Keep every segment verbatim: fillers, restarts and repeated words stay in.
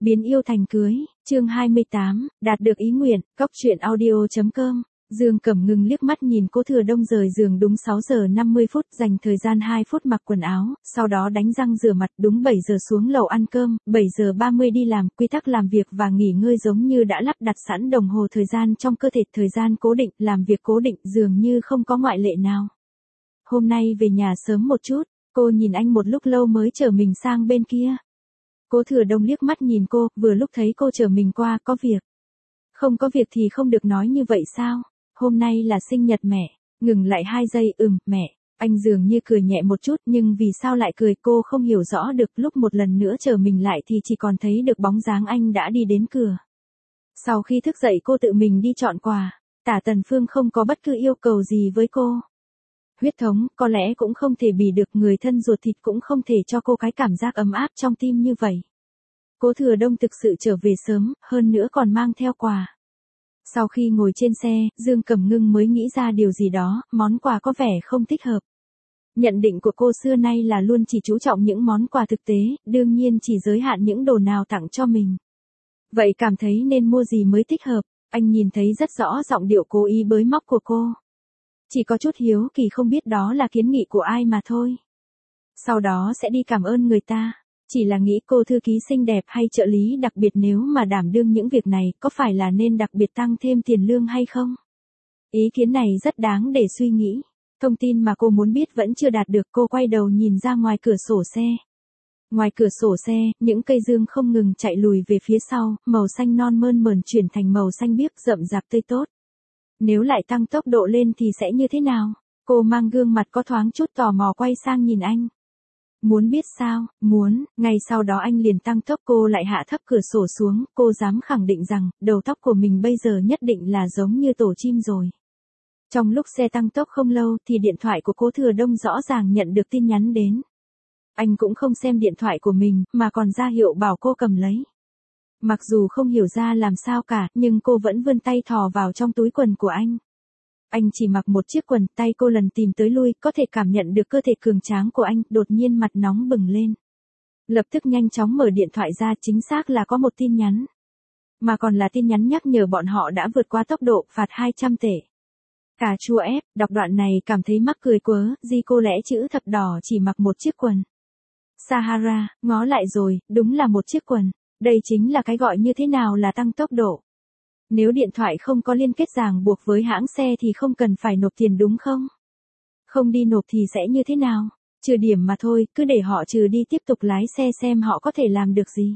Biến yêu thành cưới, chương hai mươi tám, đạt được ý nguyện, cóc truyện audio chấm com. Dương Cẩm Ngưng liếc mắt nhìn Cố Thừa Đông rời giường đúng sáu giờ năm mươi phút, dành thời gian hai phút mặc quần áo, sau đó đánh răng rửa mặt, đúng bảy giờ xuống lầu ăn cơm, bảy giờ ba mươi đi làm, quy tắc làm việc và nghỉ ngơi giống như đã lắp đặt sẵn đồng hồ thời gian trong cơ thể, thời gian cố định, làm việc cố định, dường như không có ngoại lệ nào. Hôm nay về nhà sớm một chút, cô nhìn anh một lúc lâu mới chở mình sang bên kia. Cố Thừa Đông liếc mắt nhìn cô, vừa lúc thấy cô chở mình qua, có việc. Không có việc thì không được nói như vậy sao? Hôm nay là sinh nhật mẹ. Ngừng lại hai giây, ừm, mẹ. Anh dường như cười nhẹ một chút, nhưng vì sao lại cười cô không hiểu rõ được. Lúc một lần nữa chở mình lại thì chỉ còn thấy được bóng dáng anh đã đi đến cửa. Sau khi thức dậy cô tự mình đi chọn quà. Tả Tần Phương không có bất cứ yêu cầu gì với cô. Huyết thống, có lẽ cũng không thể bì được, người thân ruột thịt cũng không thể cho cô cái cảm giác ấm áp trong tim như vậy. Cố Thừa Đông thực sự trở về sớm, hơn nữa còn mang theo quà. Sau khi ngồi trên xe, Dương Cẩm Ngưng mới nghĩ ra điều gì đó, món quà có vẻ không thích hợp. Nhận định của cô xưa nay là luôn chỉ chú trọng những món quà thực tế, đương nhiên chỉ giới hạn những đồ nào tặng cho mình. Vậy cảm thấy nên mua gì mới thích hợp, anh nhìn thấy rất rõ giọng điệu cố ý bới móc của cô. Chỉ có chút hiếu kỳ không biết đó là kiến nghị của ai mà thôi. Sau đó sẽ đi cảm ơn người ta. Chỉ là nghĩ cô thư ký xinh đẹp hay trợ lý đặc biệt nếu mà đảm đương những việc này có phải là nên đặc biệt tăng thêm tiền lương hay không? Ý kiến này rất đáng để suy nghĩ. Thông tin mà cô muốn biết vẫn chưa đạt được, cô quay đầu nhìn ra ngoài cửa sổ xe. Ngoài cửa sổ xe, những cây dương không ngừng chạy lùi về phía sau, màu xanh non mơn mởn chuyển thành màu xanh biếc rậm rạp tươi tốt. Nếu lại tăng tốc độ lên thì sẽ như thế nào? Cô mang gương mặt có thoáng chút tò mò quay sang nhìn anh. Muốn biết sao? Muốn. Ngay sau đó anh liền tăng tốc, cô lại hạ thấp cửa sổ xuống, cô dám khẳng định rằng, đầu tóc của mình bây giờ nhất định là giống như tổ chim rồi. Trong lúc xe tăng tốc không lâu thì điện thoại của Cố Thừa Đông rõ ràng nhận được tin nhắn đến. Anh cũng không xem điện thoại của mình, mà còn ra hiệu bảo cô cầm lấy. Mặc dù không hiểu ra làm sao cả, nhưng cô vẫn vươn tay thò vào trong túi quần của anh. Anh chỉ mặc một chiếc quần, tay cô lần tìm tới lui, có thể cảm nhận được cơ thể cường tráng của anh, đột nhiên mặt nóng bừng lên. Lập tức nhanh chóng mở điện thoại ra, chính xác là có một tin nhắn. Mà còn là tin nhắn nhắc nhở bọn họ đã vượt qua tốc độ, phạt hai trăm tệ. Cà chua ép, đọc đoạn này cảm thấy mắc cười quớ, gì cô lẽ chữ thập đỏ chỉ mặc một chiếc quần. Sahara, ngó lại rồi, đúng là một chiếc quần. Đây chính là cái gọi như thế nào là tăng tốc độ. Nếu điện thoại không có liên kết ràng buộc với hãng xe thì không cần phải nộp tiền đúng không? Không đi nộp thì sẽ như thế nào? Trừ điểm mà thôi, cứ để họ trừ đi tiếp tục lái xe xem họ có thể làm được gì.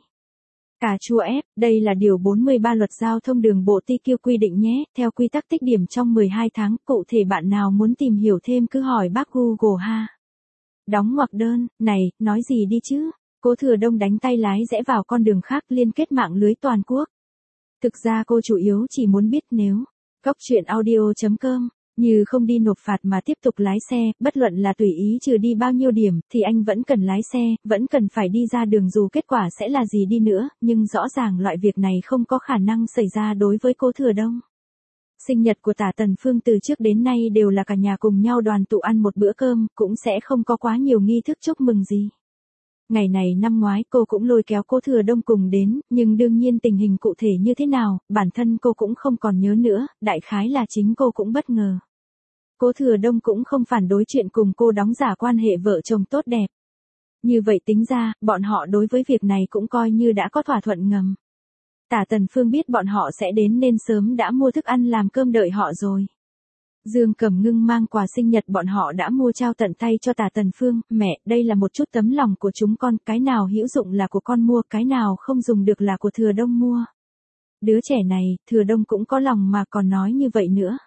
Cà chua ép, đây là điều bốn mươi ba luật giao thông đường bộ tê quy quy định nhé, theo quy tắc tích điểm trong mười hai tháng, cụ thể bạn nào muốn tìm hiểu thêm cứ hỏi bác Google ha. Đóng ngoặc đơn, này, nói gì đi chứ? Cố Thừa Đông đánh tay lái rẽ vào con đường khác liên kết mạng lưới toàn quốc. Thực ra cô chủ yếu chỉ muốn biết nếu, cóc truyện audio chấm com, như không đi nộp phạt mà tiếp tục lái xe, bất luận là tùy ý trừ đi bao nhiêu điểm, thì anh vẫn cần lái xe, vẫn cần phải đi ra đường dù kết quả sẽ là gì đi nữa, nhưng rõ ràng loại việc này không có khả năng xảy ra đối với Cố Thừa Đông. Sinh nhật của Tả Tần Phương từ trước đến nay đều là cả nhà cùng nhau đoàn tụ ăn một bữa cơm, cũng sẽ không có quá nhiều nghi thức chúc mừng gì. Ngày này năm ngoái cô cũng lôi kéo Cố Thừa Đông cùng đến, nhưng đương nhiên tình hình cụ thể như thế nào, bản thân cô cũng không còn nhớ nữa, đại khái là chính cô cũng bất ngờ. Cố Thừa Đông cũng không phản đối chuyện cùng cô đóng giả quan hệ vợ chồng tốt đẹp. Như vậy tính ra, bọn họ đối với việc này cũng coi như đã có thỏa thuận ngầm. Tả Tần Phương biết bọn họ sẽ đến nên sớm đã mua thức ăn làm cơm đợi họ rồi. Dương Cẩm Ngưng mang quà sinh nhật bọn họ đã mua trao tận tay cho Tả Tần Phương, mẹ, đây là một chút tấm lòng của chúng con, cái nào hữu dụng là của con mua, cái nào không dùng được là của Thừa Đông mua. Đứa trẻ này, Thừa Đông cũng có lòng mà còn nói như vậy nữa.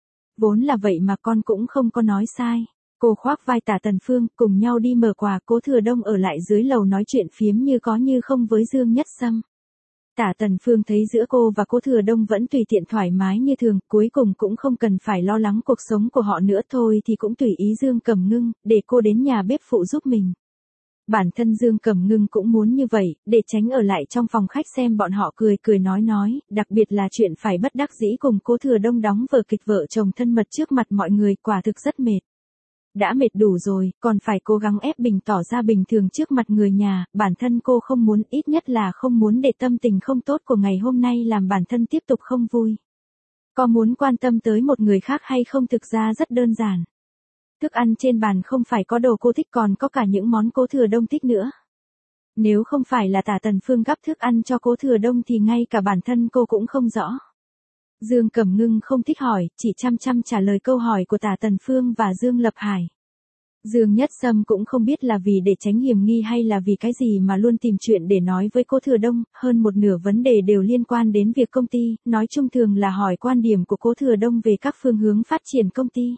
Vốn là vậy mà con cũng không có nói sai. Cô khoác vai Tả Tần Phương, cùng nhau đi mở quà, Cố Thừa Đông ở lại dưới lầu nói chuyện phiếm như có như không với Dương Nhất Sâm. Tả Tần Phương thấy giữa cô và Cố Thừa Đông vẫn tùy tiện thoải mái như thường, cuối cùng cũng không cần phải lo lắng cuộc sống của họ nữa thôi thì cũng tùy ý Dương Cẩm Ngưng, để cô đến nhà bếp phụ giúp mình. Bản thân Dương Cẩm Ngưng cũng muốn như vậy, để tránh ở lại trong phòng khách xem bọn họ cười cười nói nói, đặc biệt là chuyện phải bất đắc dĩ cùng Cố Thừa Đông đóng vở kịch vợ chồng thân mật trước mặt mọi người, quả thực rất mệt. Đã mệt đủ rồi, còn phải cố gắng ép mình tỏ ra bình thường trước mặt người nhà, bản thân cô không muốn, ít nhất là không muốn để tâm tình không tốt của ngày hôm nay làm bản thân tiếp tục không vui. Có muốn quan tâm tới một người khác hay không thực ra rất đơn giản. Thức ăn trên bàn không phải có đồ cô thích còn có cả những món Cố Thừa Đông thích nữa. Nếu không phải là Tả Tần Phương gắp thức ăn cho Cố Thừa Đông thì ngay cả bản thân cô cũng không rõ. Dương Cẩm Ngưng không thích hỏi, chỉ chăm chăm trả lời câu hỏi của Tả Tần Phương và Dương Lập Hải. Dương Nhất Sâm cũng không biết là vì để tránh hiểm nghi hay là vì cái gì mà luôn tìm chuyện để nói với Cố Thừa Đông, hơn một nửa vấn đề đều liên quan đến việc công ty, nói chung thường là hỏi quan điểm của Cố Thừa Đông về các phương hướng phát triển công ty.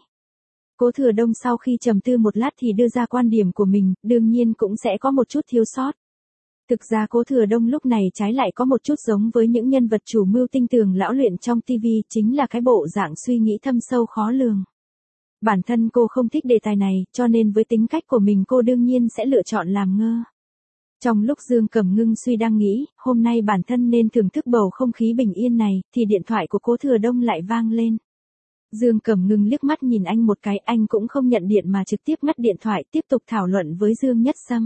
Cố Thừa Đông sau khi trầm tư một lát thì đưa ra quan điểm của mình, đương nhiên cũng sẽ có một chút thiếu sót. Thực ra Cố Thừa Đông lúc này trái lại có một chút giống với những nhân vật chủ mưu tinh tường lão luyện trong ti vi, chính là cái bộ dạng suy nghĩ thâm sâu khó lường. Bản thân cô không thích đề tài này, cho nên với tính cách của mình cô đương nhiên sẽ lựa chọn làm ngơ. Trong lúc Dương Cẩm Ngưng suy đang nghĩ, hôm nay bản thân nên thưởng thức bầu không khí bình yên này, thì điện thoại của Cố Thừa Đông lại vang lên. Dương Cẩm Ngưng liếc mắt nhìn anh một cái, anh cũng không nhận điện mà trực tiếp ngắt điện thoại, tiếp tục thảo luận với Dương Nhất Sâm.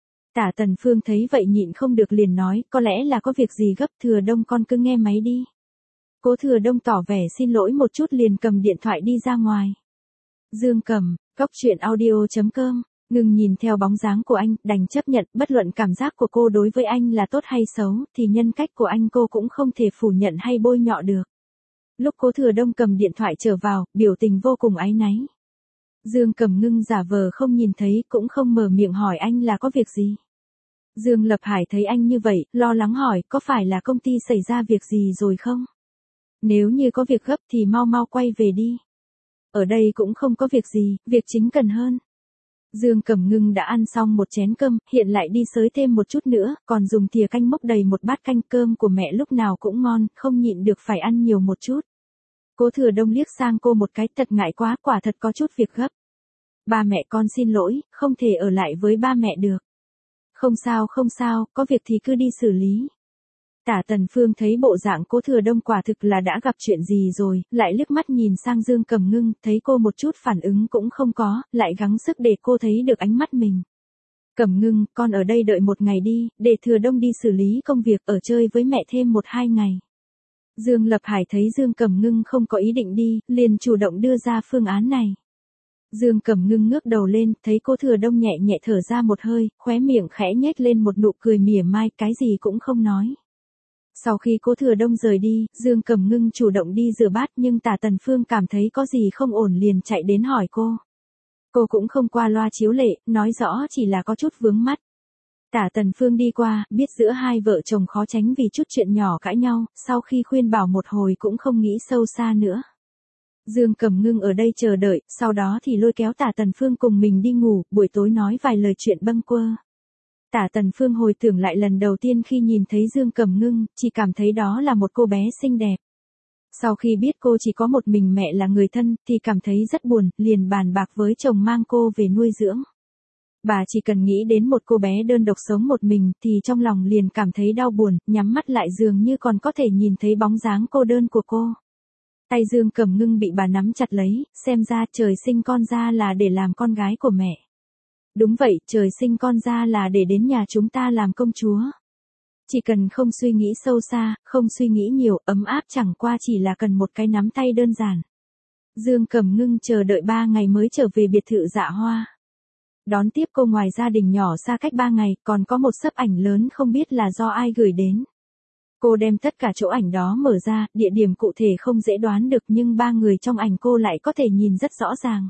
Tả Tần Phương thấy vậy nhịn không được liền nói, có lẽ là có việc gì gấp, Thừa Đông con cứ nghe máy đi. Cố Thừa Đông tỏ vẻ xin lỗi một chút liền cầm điện thoại đi ra ngoài. Dương Cẩm, Cóc Truyện Audio chấm com, ngừng nhìn theo bóng dáng của anh, đành chấp nhận, bất luận cảm giác của cô đối với anh là tốt hay xấu, thì nhân cách của anh cô cũng không thể phủ nhận hay bôi nhọ được. Lúc Cố Thừa Đông cầm điện thoại trở vào, biểu tình vô cùng áy náy. Dương Cẩm Ngưng giả vờ không nhìn thấy, cũng không mở miệng hỏi anh là có việc gì. Dương Lập Hải thấy anh như vậy, lo lắng hỏi, có phải là công ty xảy ra việc gì rồi không? Nếu như có việc gấp thì mau mau quay về đi. Ở đây cũng không có việc gì, việc chính cần hơn. Dương Cẩm Ngưng đã ăn xong một chén cơm, hiện lại đi xới thêm một chút nữa, còn dùng thìa canh múc đầy một bát canh, cơm của mẹ lúc nào cũng ngon, không nhịn được phải ăn nhiều một chút. Cố Thừa Đông liếc sang cô một cái, thật ngại quá, quả thật có chút việc gấp. Ba mẹ con xin lỗi, không thể ở lại với ba mẹ được. Không sao không sao, có việc thì cứ đi xử lý. Tả Tần Phương thấy bộ dạng Cố Thừa Đông quả thực là đã gặp chuyện gì rồi, lại liếc mắt nhìn sang Dương Cẩm Ngưng, thấy cô một chút phản ứng cũng không có, lại gắng sức để cô thấy được ánh mắt mình. Cẩm Ngưng, con ở đây đợi một ngày đi, để Thừa Đông đi xử lý công việc, ở chơi với mẹ thêm một hai ngày. Dương Lập Hải thấy Dương Cẩm Ngưng không có ý định đi, liền chủ động đưa ra phương án này. Dương Cẩm Ngưng ngước đầu lên, thấy Cố Thừa Đông nhẹ nhẹ thở ra một hơi, khóe miệng khẽ nhếch lên một nụ cười mỉa mai, cái gì cũng không nói. Sau khi Cố Thừa Đông rời đi, Dương Cẩm Ngưng chủ động đi rửa bát, nhưng Tả Tần Phương cảm thấy có gì không ổn liền chạy đến hỏi cô. Cô cũng không qua loa chiếu lệ, nói rõ chỉ là có chút vướng mắt. Tả Tần Phương đi qua, biết giữa hai vợ chồng khó tránh vì chút chuyện nhỏ cãi nhau, sau khi khuyên bảo một hồi cũng không nghĩ sâu xa nữa. Dương Cẩm Ngưng ở đây chờ đợi, sau đó thì lôi kéo Tả Tần Phương cùng mình đi ngủ, buổi tối nói vài lời chuyện bâng quơ. Tả Tần Phương hồi tưởng lại lần đầu tiên khi nhìn thấy Dương Cẩm Ngưng, chỉ cảm thấy đó là một cô bé xinh đẹp. Sau khi biết cô chỉ có một mình mẹ là người thân, thì cảm thấy rất buồn, liền bàn bạc với chồng mang cô về nuôi dưỡng. Bà chỉ cần nghĩ đến một cô bé đơn độc sống một mình thì trong lòng liền cảm thấy đau buồn, nhắm mắt lại dường như còn có thể nhìn thấy bóng dáng cô đơn của cô. Tay Dương Cẩm Ngưng bị bà nắm chặt lấy, xem ra trời sinh con ra là để làm con gái của mẹ. Đúng vậy, trời sinh con ra là để đến nhà chúng ta làm công chúa. Chỉ cần không suy nghĩ sâu xa, không suy nghĩ nhiều, ấm áp chẳng qua chỉ là cần một cái nắm tay đơn giản. Dương Cẩm Ngưng chờ đợi ba ngày mới trở về biệt thự Dạ Hoa. Đón tiếp cô ngoài gia đình nhỏ xa cách ba ngày, còn có một xấp ảnh lớn không biết là do ai gửi đến. Cô đem tất cả chỗ ảnh đó mở ra, địa điểm cụ thể không dễ đoán được nhưng ba người trong ảnh cô lại có thể nhìn rất rõ ràng.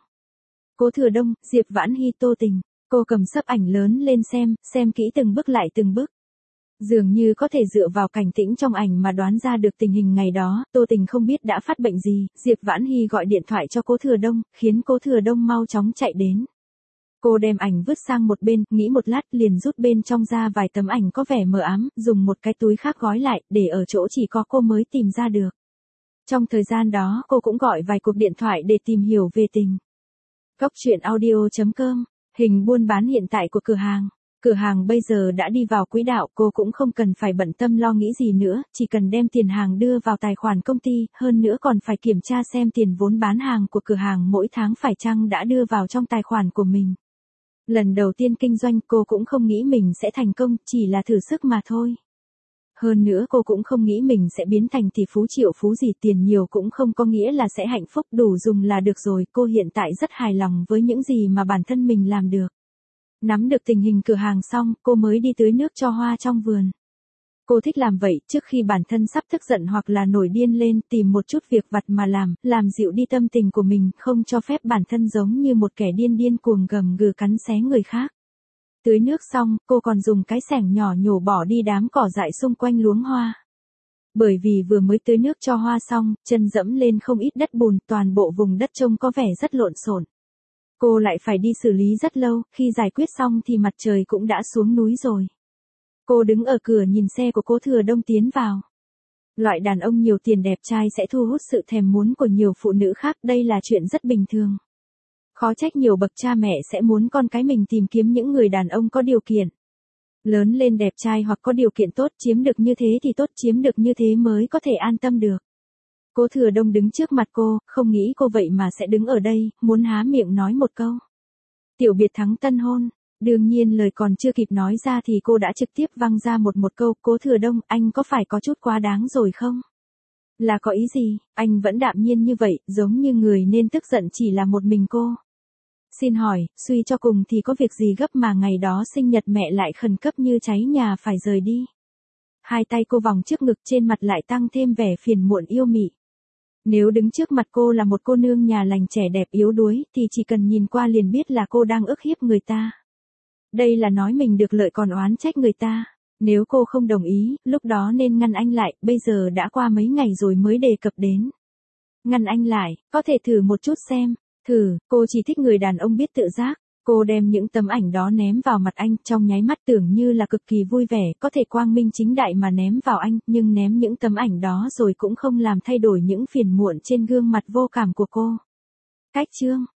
Cố Thừa Đông, Diệp Vãn Hy, Tô Tình. Cô cầm xấp ảnh lớn lên xem, xem kỹ từng bước lại từng bước. Dường như có thể dựa vào cảnh tĩnh trong ảnh mà đoán ra được tình hình ngày đó, Tô Tình không biết đã phát bệnh gì, Diệp Vãn Hy gọi điện thoại cho Cố Thừa Đông, khiến Cố Thừa Đông mau chóng chạy đến. Cô đem ảnh vứt sang một bên, nghĩ một lát liền rút bên trong ra vài tấm ảnh có vẻ mờ ám, dùng một cái túi khác gói lại, để ở chỗ chỉ có cô mới tìm ra được. Trong thời gian đó, cô cũng gọi vài cuộc điện thoại để tìm hiểu về tình. Cóc Truyện Audio chấm com, hình buôn bán hiện tại của cửa hàng. Cửa hàng bây giờ đã đi vào quỹ đạo, cô cũng không cần phải bận tâm lo nghĩ gì nữa, chỉ cần đem tiền hàng đưa vào tài khoản công ty, hơn nữa còn phải kiểm tra xem tiền vốn bán hàng của cửa hàng mỗi tháng phải chăng đã đưa vào trong tài khoản của mình. Lần đầu tiên kinh doanh cô cũng không nghĩ mình sẽ thành công, chỉ là thử sức mà thôi. Hơn nữa cô cũng không nghĩ mình sẽ biến thành tỷ phú triệu phú gì, tiền nhiều cũng không có nghĩa là sẽ hạnh phúc, đủ dùng là được rồi, cô hiện tại rất hài lòng với những gì mà bản thân mình làm được. Nắm được tình hình cửa hàng xong, cô mới đi tưới nước cho hoa trong vườn. Cô thích làm vậy, trước khi bản thân sắp tức giận hoặc là nổi điên lên, tìm một chút việc vặt mà làm, làm dịu đi tâm tình của mình, không cho phép bản thân giống như một kẻ điên điên cuồng gầm gừ cắn xé người khác. Tưới nước xong, cô còn dùng cái xẻng nhỏ nhổ bỏ đi đám cỏ dại xung quanh luống hoa. Bởi vì vừa mới tưới nước cho hoa xong, chân dẫm lên không ít đất bùn, toàn bộ vùng đất trông có vẻ rất lộn xộn. Cô lại phải đi xử lý rất lâu, khi giải quyết xong thì mặt trời cũng đã xuống núi rồi. Cô đứng ở cửa nhìn xe của Cố Thừa Đông tiến vào. Loại đàn ông nhiều tiền đẹp trai sẽ thu hút sự thèm muốn của nhiều phụ nữ khác, đây là chuyện rất bình thường. Khó trách nhiều bậc cha mẹ sẽ muốn con cái mình tìm kiếm những người đàn ông có điều kiện. Lớn lên đẹp trai hoặc có điều kiện tốt, chiếm được như thế thì tốt, chiếm được như thế mới có thể an tâm được. Cố Thừa Đông đứng trước mặt cô, không nghĩ cô vậy mà sẽ đứng ở đây, muốn há miệng nói một câu. Tiểu biệt thắng tân hôn. Đương nhiên lời còn chưa kịp nói ra thì cô đã trực tiếp văng ra một một câu, Cố Thừa Đông, anh có phải có chút quá đáng rồi không? Là có ý gì, anh vẫn đạm nhiên như vậy, giống như người nên tức giận chỉ là một mình cô. Xin hỏi, suy cho cùng thì có việc gì gấp mà ngày đó sinh nhật mẹ lại khẩn cấp như cháy nhà phải rời đi. Hai tay cô vòng trước ngực, trên mặt lại tăng thêm vẻ phiền muộn yêu mị. Nếu đứng trước mặt cô là một cô nương nhà lành trẻ đẹp yếu đuối thì chỉ cần nhìn qua liền biết là cô đang ức hiếp người ta. Đây là nói mình được lợi còn oán trách người ta. Nếu cô không đồng ý, lúc đó nên ngăn anh lại, bây giờ đã qua mấy ngày rồi mới đề cập đến. Ngăn anh lại, có thể thử một chút xem. Thử, cô chỉ thích người đàn ông biết tự giác. Cô đem những tấm ảnh đó ném vào mặt anh, trong nháy mắt tưởng như là cực kỳ vui vẻ, có thể quang minh chính đại mà ném vào anh, nhưng ném những tấm ảnh đó rồi cũng không làm thay đổi những phiền muộn trên gương mặt vô cảm của cô. Cách chương